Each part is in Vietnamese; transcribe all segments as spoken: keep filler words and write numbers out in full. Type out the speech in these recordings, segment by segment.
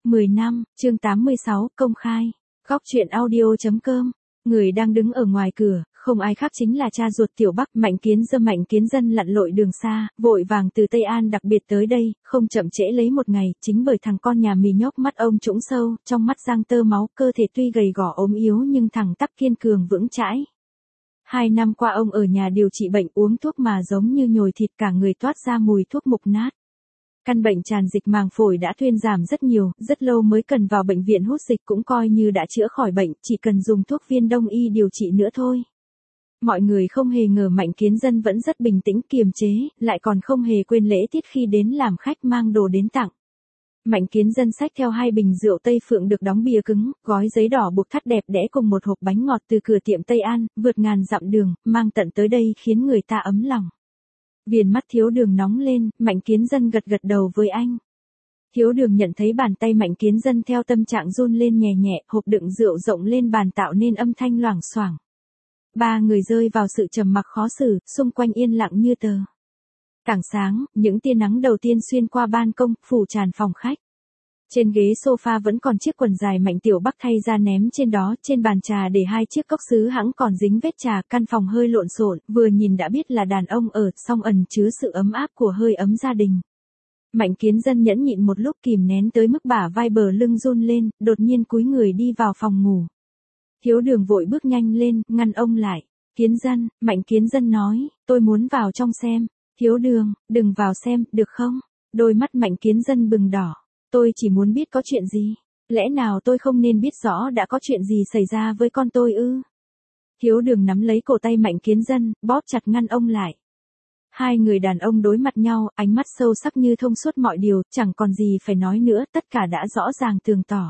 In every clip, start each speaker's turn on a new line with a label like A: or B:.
A: mười năm, chương tám mươi sáu, công khai. Góc truyện audio.com. Người đang đứng ở ngoài cửa, không ai khác chính là cha ruột Tiểu Bắc. Mạnh Kiến Dân Mạnh Kiến Dân lặn lội đường xa, vội vàng từ Tây An đặc biệt tới đây, không chậm trễ lấy một ngày, chính bởi thằng con nhà mì nhóc mắt ông trũng sâu, trong mắt giang tơ máu, cơ thể tuy gầy gò ốm yếu nhưng thẳng tắp kiên cường vững chãi. Hai năm qua ông ở nhà điều trị bệnh, uống thuốc mà giống như nhồi thịt, cả người toát ra mùi thuốc mục nát. Căn bệnh tràn dịch màng phổi đã thuyên giảm rất nhiều, rất lâu mới cần vào bệnh viện hút dịch, cũng coi như đã chữa khỏi bệnh, chỉ cần dùng thuốc viên đông y điều trị nữa thôi. Mọi người không hề ngờ Mạnh Kiến Dân vẫn rất bình tĩnh kiềm chế, lại còn không hề quên lễ tiết khi đến làm khách mang đồ đến tặng. Mạnh Kiến Dân xách theo hai bình rượu Tây Phượng được đóng bìa cứng, gói giấy đỏ buộc thắt đẹp đẽ cùng một hộp bánh ngọt từ cửa tiệm Tây An, vượt ngàn dặm đường, mang tận tới đây khiến người ta ấm lòng. Viền mắt Thiếu Đường nóng lên, Mạnh Kiến Dân gật gật đầu với anh. Thiếu Đường nhận thấy bàn tay Mạnh Kiến Dân theo tâm trạng run lên nhẹ nhẹ, hộp đựng rượu rộng lên bàn tạo nên âm thanh loảng xoảng. Ba người rơi vào sự trầm mặc khó xử, xung quanh yên lặng như tờ. Tảng sáng, những tia nắng đầu tiên xuyên qua ban công, phủ tràn phòng khách. Trên ghế sofa vẫn còn chiếc quần dài Mạnh Tiểu Bắc thay ra ném trên đó, trên bàn trà để hai chiếc cốc sứ hãng còn dính vết trà, căn phòng hơi lộn xộn, vừa nhìn đã biết là đàn ông ở, song ẩn chứa sự ấm áp của hơi ấm gia đình. Mạnh Kiến Dân nhẫn nhịn một lúc kìm nén tới mức bả vai bờ lưng run lên, đột nhiên cúi người đi vào phòng ngủ. Thiếu Đường vội bước nhanh lên, ngăn ông lại. Kiến Dân, Mạnh Kiến Dân nói, tôi muốn vào trong xem. Thiếu Đường, đừng vào xem, được không? Đôi mắt Mạnh Kiến Dân bừng đỏ. Tôi chỉ muốn biết có chuyện gì. Lẽ nào tôi không nên biết rõ đã có chuyện gì xảy ra với con tôi ư? Thiếu Đường nắm lấy cổ tay Mạnh Kiến Dân, bóp chặt ngăn ông lại. Hai người đàn ông đối mặt nhau, ánh mắt sâu sắc như thông suốt mọi điều, chẳng còn gì phải nói nữa, tất cả đã rõ ràng tường tỏ.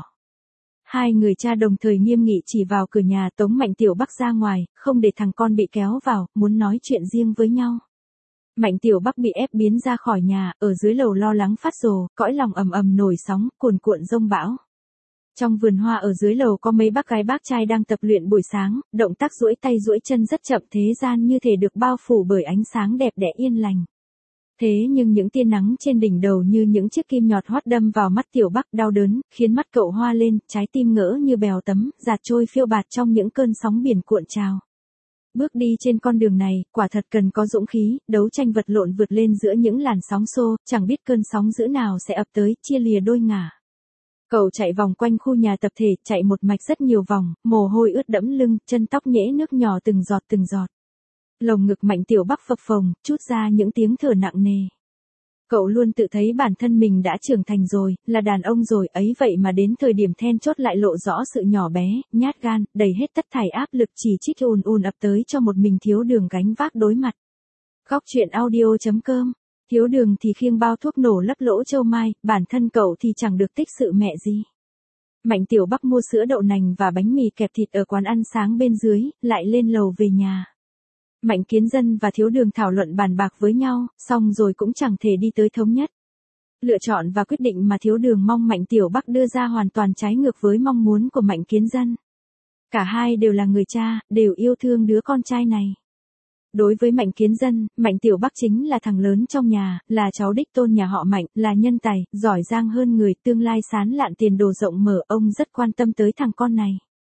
A: Hai người cha đồng thời nghiêm nghị chỉ vào cửa nhà, tống Mạnh Tiểu Bắc ra ngoài, không để thằng con bị kéo vào, muốn nói chuyện riêng với nhau. Mạnh Tiểu Bắc bị ép biến ra khỏi nhà, ở dưới lầu lo lắng phát rồ, cõi lòng ầm ầm nổi sóng, cuồn cuộn giông bão. Trong vườn hoa ở dưới lầu có mấy bác gái bác trai đang tập luyện buổi sáng, động tác duỗi tay duỗi chân rất chậm, thế gian như thể được bao phủ bởi ánh sáng đẹp đẽ yên lành. Thế nhưng những tia nắng trên đỉnh đầu như những chiếc kim nhọt hoắt đâm vào mắt Tiểu Bắc đau đớn, khiến mắt cậu hoa lên, trái tim ngỡ như bèo tấm, dạt trôi phiêu bạt trong những cơn sóng biển cuộn trào. Bước đi trên con đường này, quả thật cần có dũng khí, đấu tranh vật lộn vượt lên giữa những làn sóng xô, chẳng biết cơn sóng dữ nào sẽ ập tới, chia lìa đôi ngả. Cậu chạy vòng quanh khu nhà tập thể, chạy một mạch rất nhiều vòng, mồ hôi ướt đẫm lưng, chân tóc nhễ nước nhỏ từng giọt từng giọt. Lồng ngực Mạnh Tiểu Bắc phập phồng, trút ra những tiếng thở nặng nề. Cậu luôn tự thấy bản thân mình đã trưởng thành rồi, là đàn ông rồi, ấy vậy mà đến thời điểm then chốt lại lộ rõ sự nhỏ bé, nhát gan, đầy hết tất thảy áp lực chỉ trích ùn ùn ập tới cho một mình Thiếu Đường gánh vác đối mặt. Góc truyện audio.com. Thiếu Đường thì khiêng bao thuốc nổ lấp lỗ châu mai, bản thân cậu thì chẳng được tích sự mẹ gì. Mạnh Tiểu Bắc mua sữa đậu nành và bánh mì kẹp thịt ở quán ăn sáng bên dưới, lại lên lầu về nhà. Mạnh Kiến Dân và Thiếu Đường thảo luận bàn bạc với nhau, xong rồi cũng chẳng thể đi tới thống nhất. Lựa chọn và quyết định mà Thiếu Đường mong Mạnh Tiểu Bắc đưa ra hoàn toàn trái ngược với mong muốn của Mạnh Kiến Dân. Cả hai đều là người cha, đều yêu thương đứa con trai này. Đối với Mạnh Kiến Dân, Mạnh Tiểu Bắc chính là thằng lớn trong nhà, là cháu đích tôn nhà họ Mạnh, là nhân tài, giỏi giang hơn người, tương lai sáng lạn tiền đồ rộng mở, ông rất quan tâm tới thằng con này.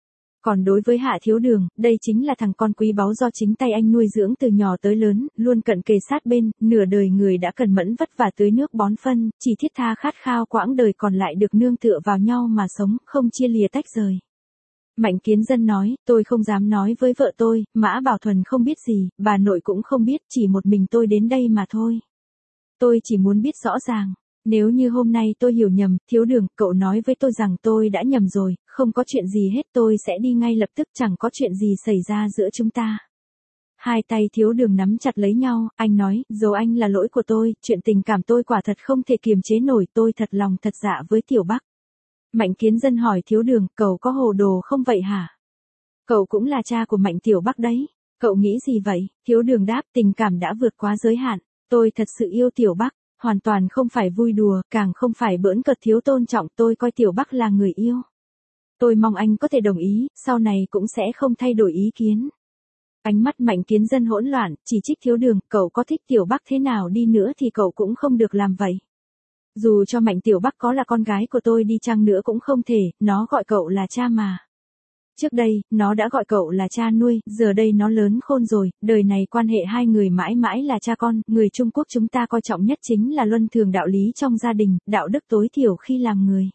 A: Còn đối với Hạ Thiếu Đường, đây chính là thằng con quý báu do chính tay anh nuôi dưỡng từ nhỏ tới lớn, luôn cận kề sát bên, nửa đời người đã cần mẫn vất vả tưới nước bón phân, chỉ thiết tha khát khao quãng đời còn lại được nương tựa vào nhau mà sống, không chia lìa tách rời. Mạnh Kiến Dân nói, tôi không dám nói với vợ tôi, Mã Bảo Thuần không biết gì, bà nội cũng không biết, chỉ một mình tôi đến đây mà thôi. Tôi chỉ muốn biết rõ ràng. Nếu như hôm nay tôi hiểu nhầm, Thiếu Đường, cậu nói với tôi rằng tôi đã nhầm rồi, không có chuyện gì hết, tôi sẽ đi ngay lập tức, chẳng có chuyện gì xảy ra giữa chúng ta. Hai tay Thiếu Đường nắm chặt lấy nhau, anh nói, dầu anh là lỗi của tôi, chuyện tình cảm tôi quả thật không thể kiềm chế nổi, tôi thật lòng thật dạ với Tiểu Bắc. Mạnh Kiến Dân hỏi Thiếu Đường, cậu có hồ đồ không vậy hả? Cậu cũng là cha của Mạnh Tiểu Bắc đấy, cậu nghĩ gì vậy? Thiếu Đường đáp, tình cảm đã vượt quá giới hạn, tôi thật sự yêu Tiểu Bắc. Hoàn toàn không phải vui đùa, càng không phải bỡn cợt thiếu tôn trọng, tôi coi Tiểu Bắc là người yêu. Tôi mong anh có thể đồng ý, sau này cũng sẽ không thay đổi ý kiến. Ánh mắt Mạnh Kiến Dân hỗn loạn, chỉ trích Thiếu Đường, cậu có thích Tiểu Bắc thế nào đi nữa thì cậu cũng không được làm vậy. Dù cho Mạnh Tiểu Bắc có là con gái của tôi đi chăng nữa cũng không thể, nó gọi cậu là cha mà. Trước đây, nó đã gọi cậu là cha nuôi, giờ đây nó lớn khôn rồi, đời này quan hệ hai người mãi mãi là cha con, người Trung Quốc chúng ta coi trọng nhất chính là luân thường đạo lý trong gia đình, đạo đức tối thiểu khi làm người.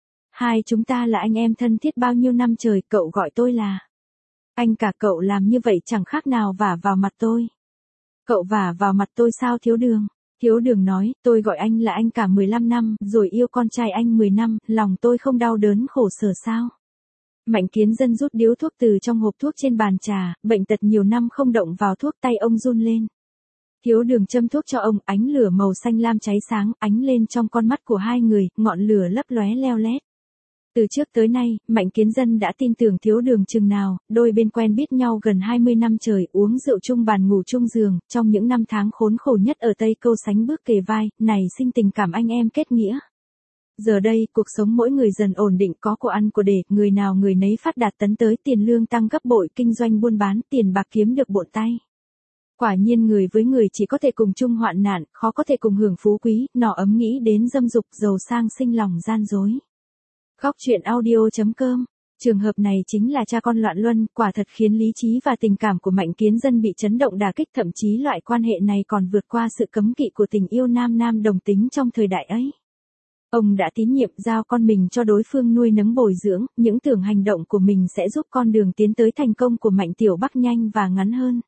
A: Hai chúng ta là anh em thân thiết bao nhiêu năm trời, cậu gọi tôi là anh cả, cậu làm như vậy chẳng khác nào vả vào mặt tôi. Cậu vả vào mặt tôi sao Thiếu Đường? Thiếu Đường nói, tôi gọi anh là anh cả mười lăm năm, rồi yêu con trai anh mười năm, lòng tôi không đau đớn khổ sở sao? Mạnh Kiến Dân rút điếu thuốc từ trong hộp thuốc trên bàn trà, bệnh tật nhiều năm không động vào thuốc, tay ông run lên. Thiếu Đường châm thuốc cho ông, ánh lửa màu xanh lam cháy sáng, ánh lên trong con mắt của hai người, ngọn lửa lấp lóe leo lét. Từ trước tới nay, Mạnh Kiến Dân đã tin tưởng Thiếu Đường chừng nào, đôi bên quen biết nhau gần hai mươi năm trời, uống rượu chung bàn ngủ chung giường, trong những năm tháng khốn khổ nhất ở Tây Câu sánh bước kề vai, này sinh tình cảm anh em kết nghĩa. Giờ đây, cuộc sống mỗi người dần ổn định, có của ăn của để, người nào người nấy phát đạt tấn tới, tiền lương tăng gấp bội, kinh doanh buôn bán, tiền bạc kiếm được bộn tay. Quả nhiên người với người chỉ có thể cùng chung hoạn nạn, khó có thể cùng hưởng phú quý, nọ ấm nghĩ đến dâm dục, giàu sang sinh lòng gian dối. Góc truyện audio chấm com. Trường hợp này chính là cha con loạn luân, quả thật khiến lý trí và tình cảm của Mạnh Kiến Dân bị chấn động đả kích, thậm chí loại quan hệ này còn vượt qua sự cấm kỵ của tình yêu nam nam đồng tính trong thời đại ấy. Ông đã tín nhiệm giao con mình cho đối phương nuôi nấng bồi dưỡng, những tưởng hành động của mình sẽ giúp con đường tiến tới thành công của Mạnh Tiểu Bắc nhanh và ngắn hơn.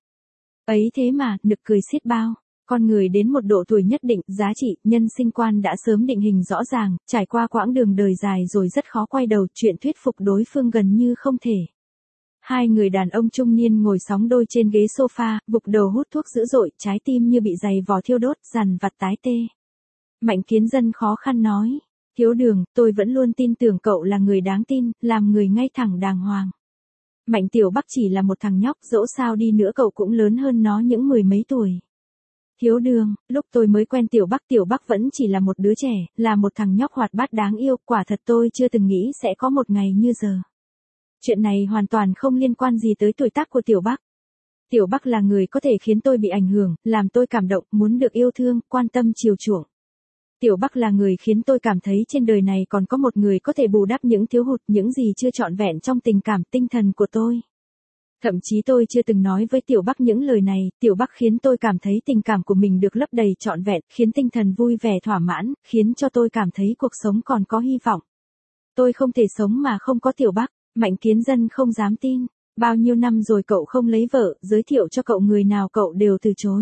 A: Ấy thế mà, nực cười xiết bao. Con người đến một độ tuổi nhất định, giá trị, nhân sinh quan đã sớm định hình rõ ràng, trải qua quãng đường đời dài rồi rất khó quay đầu, chuyện thuyết phục đối phương gần như không thể. Hai người đàn ông trung niên ngồi sóng đôi trên ghế sofa, vục đầu hút thuốc dữ dội, trái tim như bị giày vò thiêu đốt, dằn vặt tái tê. Mạnh Kiến Dân khó khăn nói, Thiếu Đường, tôi vẫn luôn tin tưởng cậu là người đáng tin, làm người ngay thẳng đàng hoàng. Mạnh Tiểu Bắc chỉ là một thằng nhóc, dẫu sao đi nữa cậu cũng lớn hơn nó những mười mấy tuổi. Thiếu Đường, lúc tôi mới quen Tiểu Bắc, Tiểu Bắc vẫn chỉ là một đứa trẻ, là một thằng nhóc hoạt bát đáng yêu, quả thật tôi chưa từng nghĩ sẽ có một ngày như giờ. Chuyện này hoàn toàn không liên quan gì tới tuổi tác của Tiểu Bắc. Tiểu Bắc là người có thể khiến tôi bị ảnh hưởng, làm tôi cảm động, muốn được yêu thương, quan tâm chiều chuộng. Tiểu Bắc là người khiến tôi cảm thấy trên đời này còn có một người có thể bù đắp những thiếu hụt, những gì chưa trọn vẹn trong tình cảm, tinh thần của tôi. Thậm chí tôi chưa từng nói với Tiểu Bắc những lời này, Tiểu Bắc khiến tôi cảm thấy tình cảm của mình được lấp đầy trọn vẹn, khiến tinh thần vui vẻ thỏa mãn, khiến cho tôi cảm thấy cuộc sống còn có hy vọng. Tôi không thể sống mà không có Tiểu Bắc. Mạnh Kiến Dân không dám tin, bao nhiêu năm rồi cậu không lấy vợ, giới thiệu cho cậu người nào cậu đều từ chối.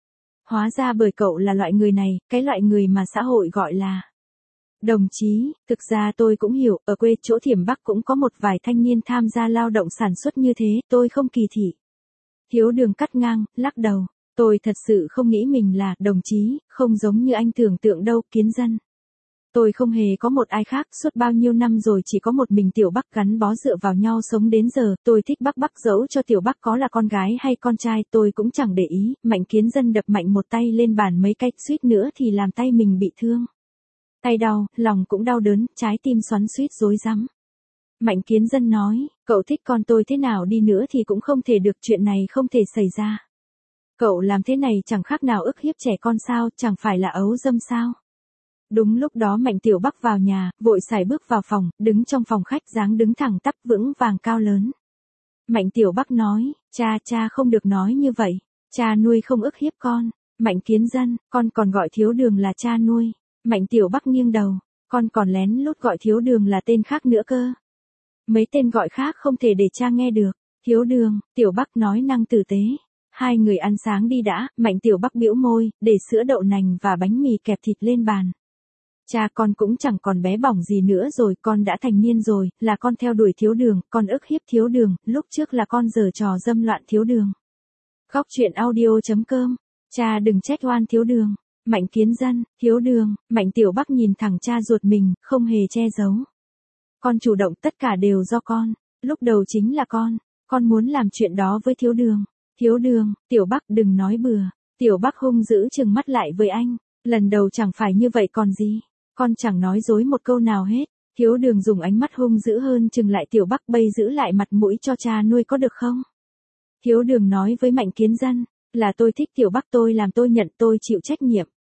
A: Hóa ra bởi cậu là loại người này, cái loại người mà xã hội gọi là đồng chí. Thực ra tôi cũng hiểu, ở quê chỗ Thiểm Bắc cũng có một vài thanh niên tham gia lao động sản xuất như thế, tôi không kỳ thị. Thiếu Đường cắt ngang, lắc đầu, tôi thật sự không nghĩ mình là đồng chí, không giống như anh tưởng tượng đâu, Kiến Dân. Tôi không hề có một ai khác, suốt bao nhiêu năm rồi chỉ có một mình Tiểu Bắc gắn bó dựa vào nhau sống đến giờ, tôi thích Bắc Bắc, dẫu cho Tiểu Bắc có là con gái hay con trai tôi cũng chẳng để ý. Mạnh Kiến Dân đập mạnh một tay lên bàn mấy cái, suýt nữa thì làm tay mình bị thương. Tay đau, lòng cũng đau đớn, trái tim xoắn xuýt rối rắm. Mạnh Kiến Dân nói, cậu thích con tôi thế nào đi nữa thì cũng không thể được, chuyện này không thể xảy ra. Cậu làm thế này chẳng khác nào ức hiếp trẻ con sao, chẳng phải là ấu dâm sao. Đúng lúc đó Mạnh Tiểu Bắc vào nhà, vội sải bước vào phòng, đứng trong phòng khách, dáng đứng thẳng tắp vững vàng cao lớn. Mạnh Tiểu Bắc nói, cha cha không được nói như vậy, cha nuôi không ức hiếp con. Mạnh Kiến Dân, con còn gọi Thiếu Đường là cha nuôi. Mạnh Tiểu Bắc nghiêng đầu, con còn lén lút gọi Thiếu Đường là tên khác nữa cơ. Mấy tên gọi khác không thể để cha nghe được. Thiếu Đường, Tiểu Bắc nói năng tử tế. Hai người ăn sáng đi đã. Mạnh Tiểu Bắc bĩu môi, để sữa đậu nành và bánh mì kẹp thịt lên bàn. Cha con cũng chẳng còn bé bỏng gì nữa rồi, con đã thành niên rồi, là con theo đuổi Thiếu Đường, con ức hiếp Thiếu Đường, lúc trước là con giở trò dâm loạn Thiếu Đường. Góc truyện audio chấm com. Cha đừng trách oan Thiếu Đường. Mạnh Kiến Dân, Thiếu Đường. Mạnh Tiểu Bắc nhìn thẳng cha ruột mình, không hề che giấu. Con chủ động, tất cả đều do con. Lúc đầu chính là con. Con muốn làm chuyện đó với Thiếu Đường. Thiếu Đường, Tiểu Bắc đừng nói bừa. Tiểu Bắc hung dữ trừng mắt lại với anh. Lần đầu chẳng phải như vậy còn gì. Con chẳng nói dối một câu nào hết. Thiếu Đường dùng ánh mắt hung dữ hơn trừng lại Tiểu Bắc, bây giữ lại mặt mũi cho cha nuôi có được không? Thiếu Đường nói với Mạnh Kiến Dân, là tôi thích Tiểu Bắc, tôi làm, tôi nhận, tôi chịu trách nhiệm.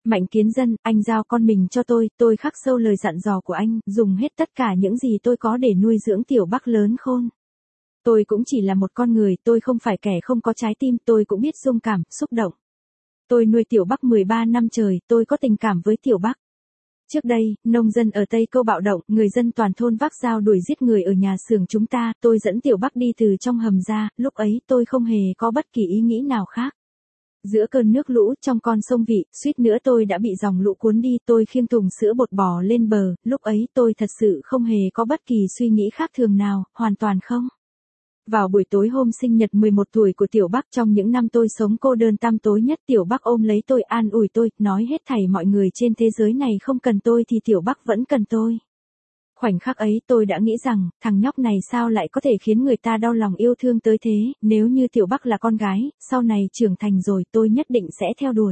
A: Mạnh Kiến Dân, anh giao con mình cho tôi, tôi khắc sâu lời dặn dò của anh, dùng hết tất cả những gì tôi có để nuôi dưỡng Tiểu Bắc lớn khôn. Tôi cũng chỉ là một con người, tôi không phải kẻ không có trái tim, tôi cũng biết rung cảm, xúc động. Tôi nuôi Tiểu Bắc mười ba năm trời, tôi có tình cảm với Tiểu Bắc. Trước đây, nông dân ở Tây Câu bạo động, người dân toàn thôn vác dao đuổi giết người ở nhà xưởng chúng ta, tôi dẫn Tiểu Bắc đi từ trong hầm ra, lúc ấy tôi không hề có bất kỳ ý nghĩ nào khác. Giữa cơn nước lũ trong con sông Vị, suýt nữa tôi đã bị dòng lũ cuốn đi, tôi khiêng thùng sữa bột bò lên bờ, lúc ấy tôi thật sự không hề có bất kỳ suy nghĩ khác thường nào, hoàn toàn không. Vào buổi tối hôm sinh nhật mười một tuổi của Tiểu Bắc, trong những năm tôi sống cô đơn tăm tối nhất, Tiểu Bắc ôm lấy tôi, an ủi tôi, nói hết thảy mọi người trên thế giới này không cần tôi thì Tiểu Bắc vẫn cần tôi. Khoảnh khắc ấy tôi đã nghĩ rằng, thằng nhóc này sao lại có thể khiến người ta đau lòng yêu thương tới thế, nếu như Tiểu Bắc là con gái, sau này trưởng thành rồi tôi nhất định sẽ theo đuổi.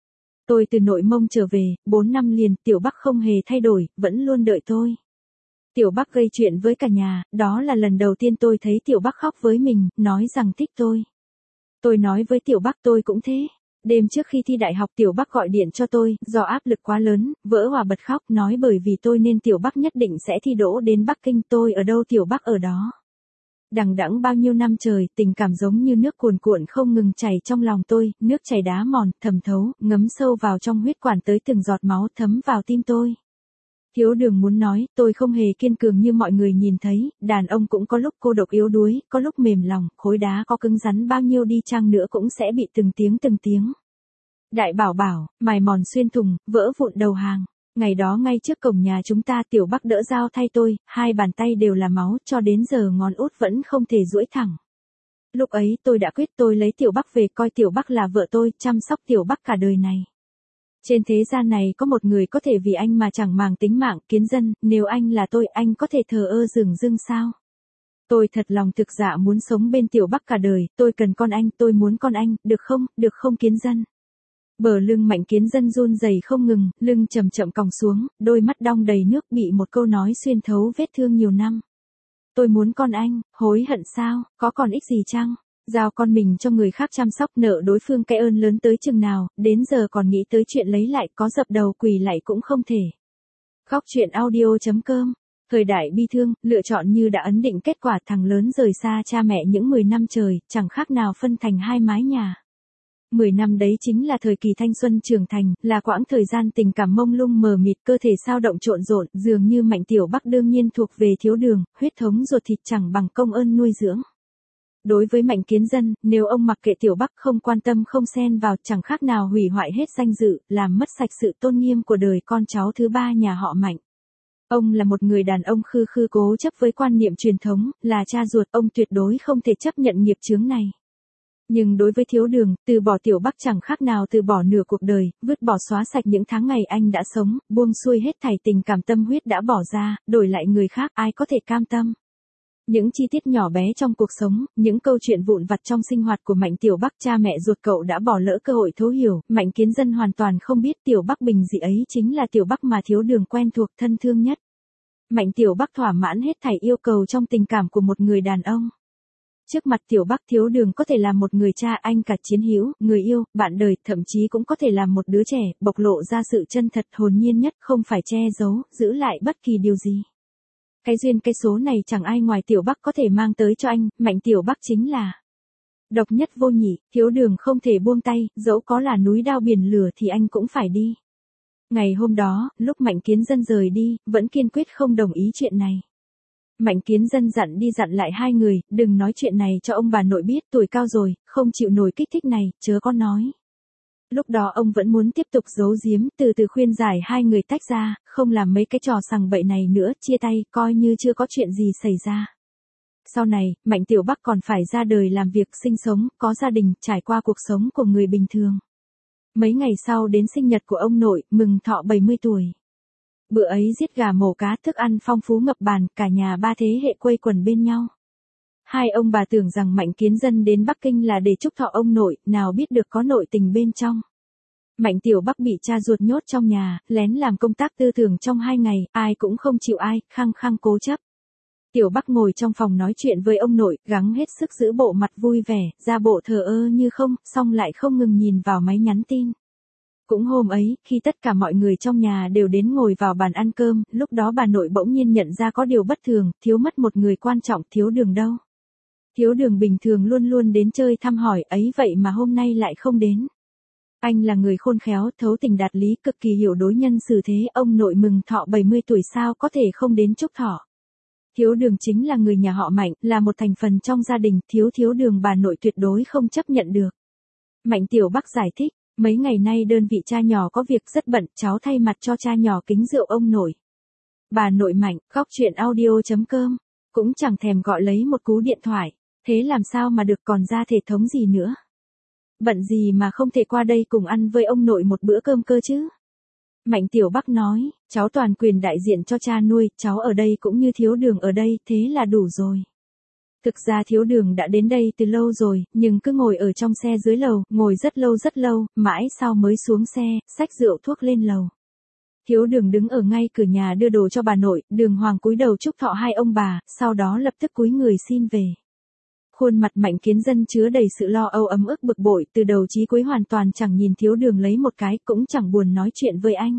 A: Tôi từ Nội Mông trở về, bốn năm liền, Tiểu Bắc không hề thay đổi, vẫn luôn đợi tôi. Tiểu Bắc gây chuyện với cả nhà, đó là lần đầu tiên tôi thấy Tiểu Bắc khóc với mình, nói rằng thích tôi. Tôi nói với Tiểu Bắc tôi cũng thế. Đêm trước khi thi đại học Tiểu Bắc gọi điện cho tôi, do áp lực quá lớn, vỡ hòa bật khóc, nói bởi vì tôi nên Tiểu Bắc nhất định sẽ thi đỗ đến Bắc Kinh, tôi ở đâu Tiểu Bắc ở đó. Đằng đẵng bao nhiêu năm trời, tình cảm giống như nước cuồn cuộn không ngừng chảy trong lòng tôi, nước chảy đá mòn, thẩm thấu, ngấm sâu vào trong huyết quản tới từng giọt máu thấm vào tim tôi. Thiếu Đường muốn nói, tôi không hề kiên cường như mọi người nhìn thấy, đàn ông cũng có lúc cô độc yếu đuối, có lúc mềm lòng, khối đá có cứng rắn bao nhiêu đi chăng nữa cũng sẽ bị từng tiếng từng tiếng. Đại bảo bảo, mài mòn xuyên thùng, vỡ vụn đầu hàng. Ngày đó ngay trước cổng nhà chúng ta Tiểu Bắc đỡ dao thay tôi, hai bàn tay đều là máu, cho đến giờ ngón út vẫn không thể duỗi thẳng. Lúc ấy tôi đã quyết tôi lấy Tiểu Bắc về, coi Tiểu Bắc là vợ tôi, chăm sóc Tiểu Bắc cả đời này. Trên thế gian này có một người có thể vì anh mà chẳng màng tính mạng, Kiến Dân, nếu anh là tôi, anh có thể thờ ơ dửng dưng sao? Tôi thật lòng thực dạ muốn sống bên Tiểu Bắc cả đời, tôi cần con anh, tôi muốn con anh, được không, được không Kiến Dân? Bờ lưng Mạnh Kiến Dân run rẩy không ngừng, lưng chậm chậm còng xuống, đôi mắt đong đầy nước bị một câu nói xuyên thấu vết thương nhiều năm. Tôi muốn con anh, hối hận sao, có còn ích gì chăng? Giao con mình cho người khác chăm sóc, nợ đối phương cái ơn lớn tới chừng nào, đến giờ còn nghĩ tới chuyện lấy lại, có dập đầu quỳ lại cũng không thể. Góc truyện audio chấm com. Thời đại bi thương, lựa chọn như đã ấn định kết quả, thằng lớn rời xa cha mẹ những mười năm trời, chẳng khác nào phân thành hai mái nhà. mười năm đấy chính là thời kỳ thanh xuân trưởng thành, là quãng thời gian tình cảm mông lung mờ mịt, cơ thể sao động trộn rộn, dường như Mạnh Tiểu Bắc đương nhiên thuộc về thiếu đường, huyết thống ruột thịt chẳng bằng công ơn nuôi dưỡng. Đối với Mạnh Kiến Dân, nếu ông mặc kệ Tiểu Bắc không quan tâm không xen vào, chẳng khác nào hủy hoại hết danh dự, làm mất sạch sự tôn nghiêm của đời con cháu thứ ba nhà họ Mạnh. Ông là một người đàn ông khư khư cố chấp với quan niệm truyền thống, là cha ruột, ông tuyệt đối không thể chấp nhận nghiệp chướng này. Nhưng đối với thiếu đường, từ bỏ Tiểu Bắc chẳng khác nào từ bỏ nửa cuộc đời, vứt bỏ xóa sạch những tháng ngày anh đã sống, buông xuôi hết thảy tình cảm tâm huyết đã bỏ ra, đổi lại người khác, ai có thể cam tâm. Những chi tiết nhỏ bé trong cuộc sống, những câu chuyện vụn vặt trong sinh hoạt của Mạnh Tiểu Bắc, cha mẹ ruột cậu đã bỏ lỡ cơ hội thấu hiểu, Mạnh Kiến Dân hoàn toàn không biết Tiểu Bắc bình dị ấy chính là Tiểu Bắc mà thiếu đường quen thuộc thân thương nhất. Mạnh Tiểu Bắc thỏa mãn hết thảy yêu cầu trong tình cảm của một người đàn ông. Trước mặt Tiểu Bắc, thiếu đường có thể là một người cha, anh cả, chiến hữu, người yêu, bạn đời, thậm chí cũng có thể là một đứa trẻ, bộc lộ ra sự chân thật hồn nhiên nhất, không phải che giấu, giữ lại bất kỳ điều gì. Cái duyên cái số này chẳng ai ngoài Tiểu Bắc có thể mang tới cho anh, Mạnh Tiểu Bắc chính là độc nhất vô nhị, thiếu đường không thể buông tay, dẫu có là núi đao biển lửa thì anh cũng phải đi. Ngày hôm đó, lúc Mạnh Kiến Dân rời đi, vẫn kiên quyết không đồng ý chuyện này. Mạnh Kiến Dân dặn đi dặn lại hai người, đừng nói chuyện này cho ông bà nội biết, tuổi cao rồi, không chịu nổi kích thích này, chớ có nói. Lúc đó ông vẫn muốn tiếp tục giấu giếm, từ từ khuyên giải hai người tách ra, không làm mấy cái trò sằng bậy này nữa, chia tay, coi như chưa có chuyện gì xảy ra. Sau này, Mạnh Tiểu Bắc còn phải ra đời làm việc, sinh sống, có gia đình, trải qua cuộc sống của người bình thường. Mấy ngày sau đến sinh nhật của ông nội, mừng thọ bảy mươi tuổi. Bữa ấy giết gà mổ cá, thức ăn phong phú ngập bàn, cả nhà ba thế hệ quây quần bên nhau. Hai ông bà tưởng rằng Mạnh Kiến Dân đến Bắc Kinh là để chúc thọ ông nội, nào biết được có nội tình bên trong. Mạnh Tiểu Bắc bị cha ruột nhốt trong nhà, lén làm công tác tư tưởng trong hai ngày, ai cũng không chịu ai, khăng khăng cố chấp. Tiểu Bắc ngồi trong phòng nói chuyện với ông nội, gắng hết sức giữ bộ mặt vui vẻ, ra bộ thờ ơ như không, song lại không ngừng nhìn vào máy nhắn tin. Cũng hôm ấy, khi tất cả mọi người trong nhà đều đến ngồi vào bàn ăn cơm, lúc đó bà nội bỗng nhiên nhận ra có điều bất thường, thiếu mất một người quan trọng, Thiếu Đường đâu. Thiếu Đường bình thường luôn luôn đến chơi thăm hỏi, ấy vậy mà hôm nay lại không đến. Anh là người khôn khéo, thấu tình đạt lý, cực kỳ hiểu đối nhân xử thế, ông nội mừng thọ bảy mươi tuổi sao có thể không đến chúc thọ. Thiếu Đường chính là người nhà họ Mạnh, là một thành phần trong gia đình, thiếu Thiếu Đường bà nội tuyệt đối không chấp nhận được. Mạnh Tiểu Bắc giải thích, mấy ngày nay đơn vị cha nhỏ có việc rất bận, cháu thay mặt cho cha nhỏ kính rượu ông nội. Bà nội Mạnh, góc chuyện audio.com, cũng chẳng thèm gọi lấy một cú điện thoại, thế làm sao mà được, còn ra thể thống gì nữa. Bận gì mà không thể qua đây cùng ăn với ông nội một bữa cơm cơ chứ. Mạnh Tiểu Bắc nói, cháu toàn quyền đại diện cho cha nuôi, cháu ở đây cũng như Thiếu Đường ở đây, thế là đủ rồi. Thực ra Thiếu Đường đã đến đây từ lâu rồi, nhưng cứ ngồi ở trong xe dưới lầu, ngồi rất lâu rất lâu, mãi sau mới xuống xe, xách rượu thuốc lên lầu. Thiếu Đường đứng ở ngay cửa nhà đưa đồ cho bà nội, Đường Hoàng cúi đầu chúc thọ hai ông bà, sau đó lập tức cúi người xin về. Khuôn mặt Mạnh Kiến Dân chứa đầy sự lo âu ấm ức bực bội, từ đầu chí cuối hoàn toàn chẳng nhìn Thiếu Đường lấy một cái, cũng chẳng buồn nói chuyện với anh.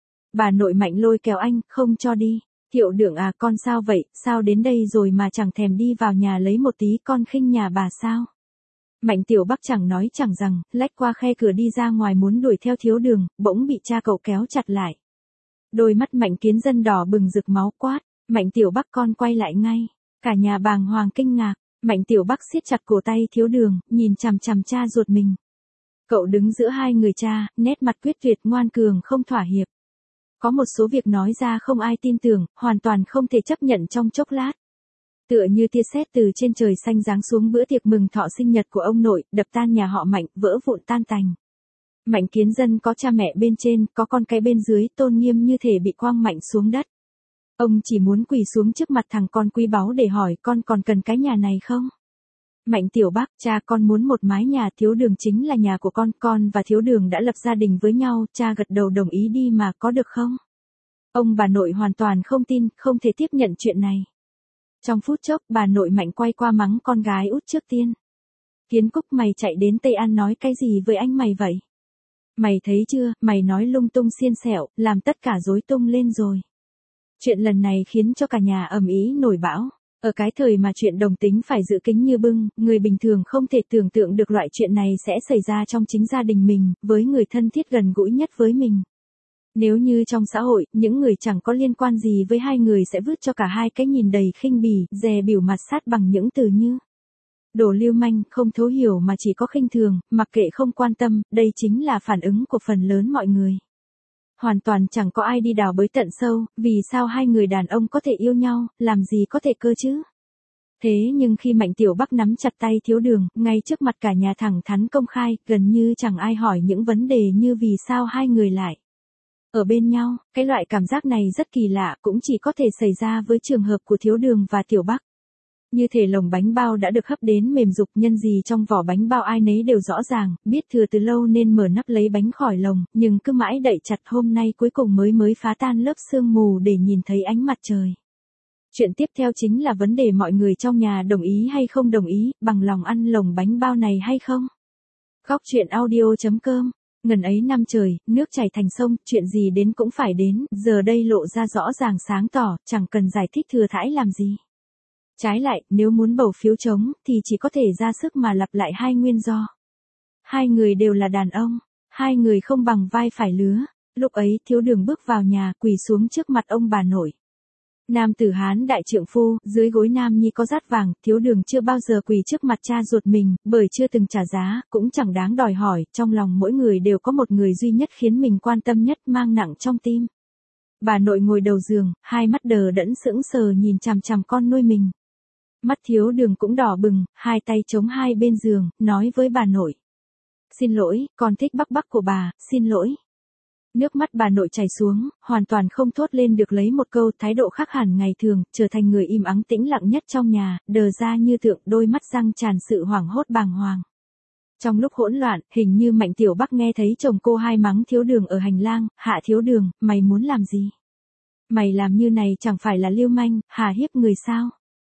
A: Bà nội Mạnh lôi kéo anh, không cho đi. Thiệu Đường à, con sao vậy, sao đến đây rồi mà chẳng thèm đi vào nhà lấy một tí, con khinh nhà bà sao? Mạnh Tiểu Bắc chẳng nói chẳng rằng, lách qua khe cửa đi ra ngoài muốn đuổi theo Thiếu Đường, bỗng bị cha cậu kéo chặt lại. Đôi mắt Mạnh Kiến Dân đỏ bừng rực máu quát, Mạnh Tiểu Bắc con quay lại ngay. Cả nhà bàng hoàng kinh ngạc, Mạnh Tiểu Bắc siết chặt cổ tay Thiếu Đường, nhìn chằm chằm cha ruột mình. Cậu đứng giữa hai người cha, nét mặt quyết tuyệt ngoan cường không thỏa hiệp. Có một số việc nói ra không ai tin tưởng, hoàn toàn không thể chấp nhận trong chốc lát. Tựa như tia sét từ trên trời xanh giáng xuống bữa tiệc mừng thọ sinh nhật của ông nội, đập tan nhà họ Mạnh, vỡ vụn tan tành. Mạnh Kiến Dân có cha mẹ bên trên, có con cái bên dưới, tôn nghiêm như thể bị quăng mạnh xuống đất. Ông chỉ muốn quỳ xuống trước mặt thằng con quý báu để hỏi con còn cần cái nhà này không? Mạnh Tiểu Bắc, cha con muốn một mái nhà, Thiếu Đường chính là nhà của con, con và Thiếu Đường đã lập gia đình với nhau, cha gật đầu đồng ý đi mà, có được không? Ông bà nội hoàn toàn không tin, không thể tiếp nhận chuyện này. Trong phút chốc, bà nội Mạnh quay qua mắng con gái út trước tiên. Kiến Cúc, mày chạy đến Tây An nói cái gì với anh mày vậy? Mày thấy chưa, mày nói lung tung xiên xẹo, làm tất cả rối tung lên rồi. Chuyện lần này khiến cho cả nhà ầm ĩ nổi bão. Ở cái thời mà chuyện đồng tính phải giữ kín như bưng, người bình thường không thể tưởng tượng được loại chuyện này sẽ xảy ra trong chính gia đình mình, với người thân thiết gần gũi nhất với mình. Nếu như trong xã hội, những người chẳng có liên quan gì với hai người sẽ vứt cho cả hai cái nhìn đầy khinh bỉ, dè bỉu mặt sát bằng những từ như đồ lưu manh, không thấu hiểu mà chỉ có khinh thường, mặc kệ không quan tâm, đây chính là phản ứng của phần lớn mọi người. Hoàn toàn chẳng có ai đi đào bới tận sâu, vì sao hai người đàn ông có thể yêu nhau, làm gì có thể cơ chứ? Thế nhưng khi Mạnh Tiểu Bắc nắm chặt tay Thiếu Đường, ngay trước mặt cả nhà thẳng thắn công khai, gần như chẳng ai hỏi những vấn đề như vì sao hai người lại ở bên nhau, cái loại cảm giác này rất kỳ lạ, cũng chỉ có thể xảy ra với trường hợp của Thiếu Đường và Tiểu Bắc. Như thể lồng bánh bao đã được hấp đến mềm rục, nhân gì trong vỏ bánh bao ai nấy đều rõ ràng, biết thừa từ lâu nên mở nắp lấy bánh khỏi lồng, nhưng cứ mãi đậy chặt, hôm nay cuối cùng mới mới phá tan lớp sương mù để nhìn thấy ánh mặt trời. Chuyện tiếp theo chính là vấn đề mọi người trong nhà đồng ý hay không đồng ý, bằng lòng ăn lồng bánh bao này hay không. Góc chuyện audio.com. Ngần ấy năm trời, nước chảy thành sông, chuyện gì đến cũng phải đến, giờ đây lộ ra rõ ràng sáng tỏ, chẳng cần giải thích thừa thãi làm gì. Trái lại, nếu muốn bầu phiếu chống, thì chỉ có thể ra sức mà lặp lại hai nguyên do. Hai người đều là đàn ông, hai người không bằng vai phải lứa. Lúc ấy, Thiếu Đường bước vào nhà, quỳ xuống trước mặt ông bà nội. Nam tử Hán đại trượng phu, dưới gối nam nhi có dát vàng, Thiếu Đường chưa bao giờ quỳ trước mặt cha ruột mình, bởi chưa từng trả giá, cũng chẳng đáng đòi hỏi, trong lòng mỗi người đều có một người duy nhất khiến mình quan tâm nhất, mang nặng trong tim. Bà nội ngồi đầu giường, hai mắt đờ đẫn sững sờ nhìn chằm chằm con nuôi mình. Mắt Thiếu Đường cũng đỏ bừng, hai tay chống hai bên giường, nói với bà nội. Xin lỗi, con thích Bắc Bắc của bà, xin lỗi. Nước mắt bà nội chảy xuống, hoàn toàn không thốt lên được lấy một câu, thái độ khác hẳn ngày thường, trở thành người im ắng tĩnh lặng nhất trong nhà, đờ ra như tượng, đôi mắt răng tràn sự hoảng hốt bàng hoàng. Trong lúc hỗn loạn, hình như Mạnh Tiểu Bắc nghe thấy chồng cô hai mắng Thiếu Đường ở hành lang, Hạ Thiếu Đường, mày muốn làm gì? Mày làm như này chẳng phải là lưu manh, hà hiếp người sao?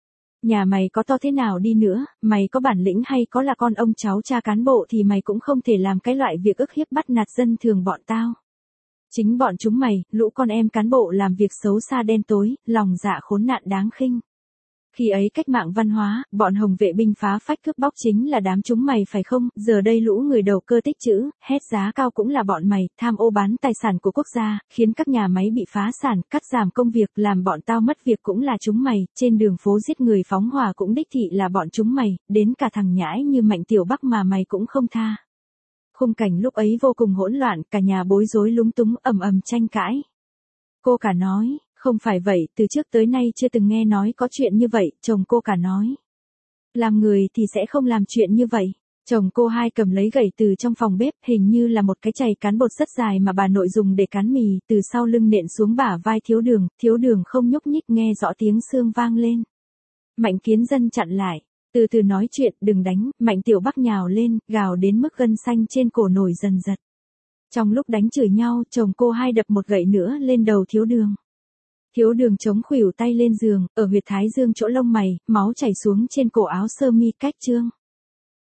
A: Nhà mày có to thế nào đi nữa, mày có bản lĩnh hay có là con ông cháu cha cán bộ thì mày cũng không thể làm cái loại việc ức hiếp bắt nạt dân thường bọn tao. Chính bọn chúng mày, lũ con em cán bộ làm việc xấu xa đen tối, lòng dạ khốn nạn đáng khinh. Khi ấy cách mạng văn hóa, bọn hồng vệ binh phá phách cướp bóc chính là đám chúng mày phải không, giờ đây lũ người đầu cơ tích trữ, hét giá cao cũng là bọn mày, tham ô bán tài sản của quốc gia, khiến các nhà máy bị phá sản, cắt giảm công việc, làm bọn tao mất việc cũng là chúng mày, trên đường phố giết người phóng hỏa cũng đích thị là bọn chúng mày, đến cả thằng nhãi như Mạnh Tiểu Bắc mà mày cũng không tha. Khung cảnh lúc ấy vô cùng hỗn loạn, cả nhà bối rối lúng túng ầm ầm tranh cãi. Cô cả nói, không phải vậy, từ trước tới nay chưa từng nghe nói có chuyện như vậy, chồng cô cả nói. Làm người thì sẽ không làm chuyện như vậy. Chồng cô hai cầm lấy gậy từ trong phòng bếp, hình như là một cái chày cán bột rất dài mà bà nội dùng để cán mì, từ sau lưng nện xuống bả vai Thiếu Đường, Thiếu Đường không nhúc nhích nghe rõ tiếng xương vang lên. Mạnh Kiến Dân chặn lại, từ từ nói chuyện, đừng đánh, Mạnh Tiểu Bắc nhào lên, gào đến mức gân xanh trên cổ nổi dần dật. Trong lúc đánh chửi nhau, chồng cô hai đập một gậy nữa lên đầu Thiếu Đường. Thiếu Đường chống khuỷu tay lên giường, ở huyệt thái dương chỗ lông mày, máu chảy xuống trên cổ áo sơ mi cách trương.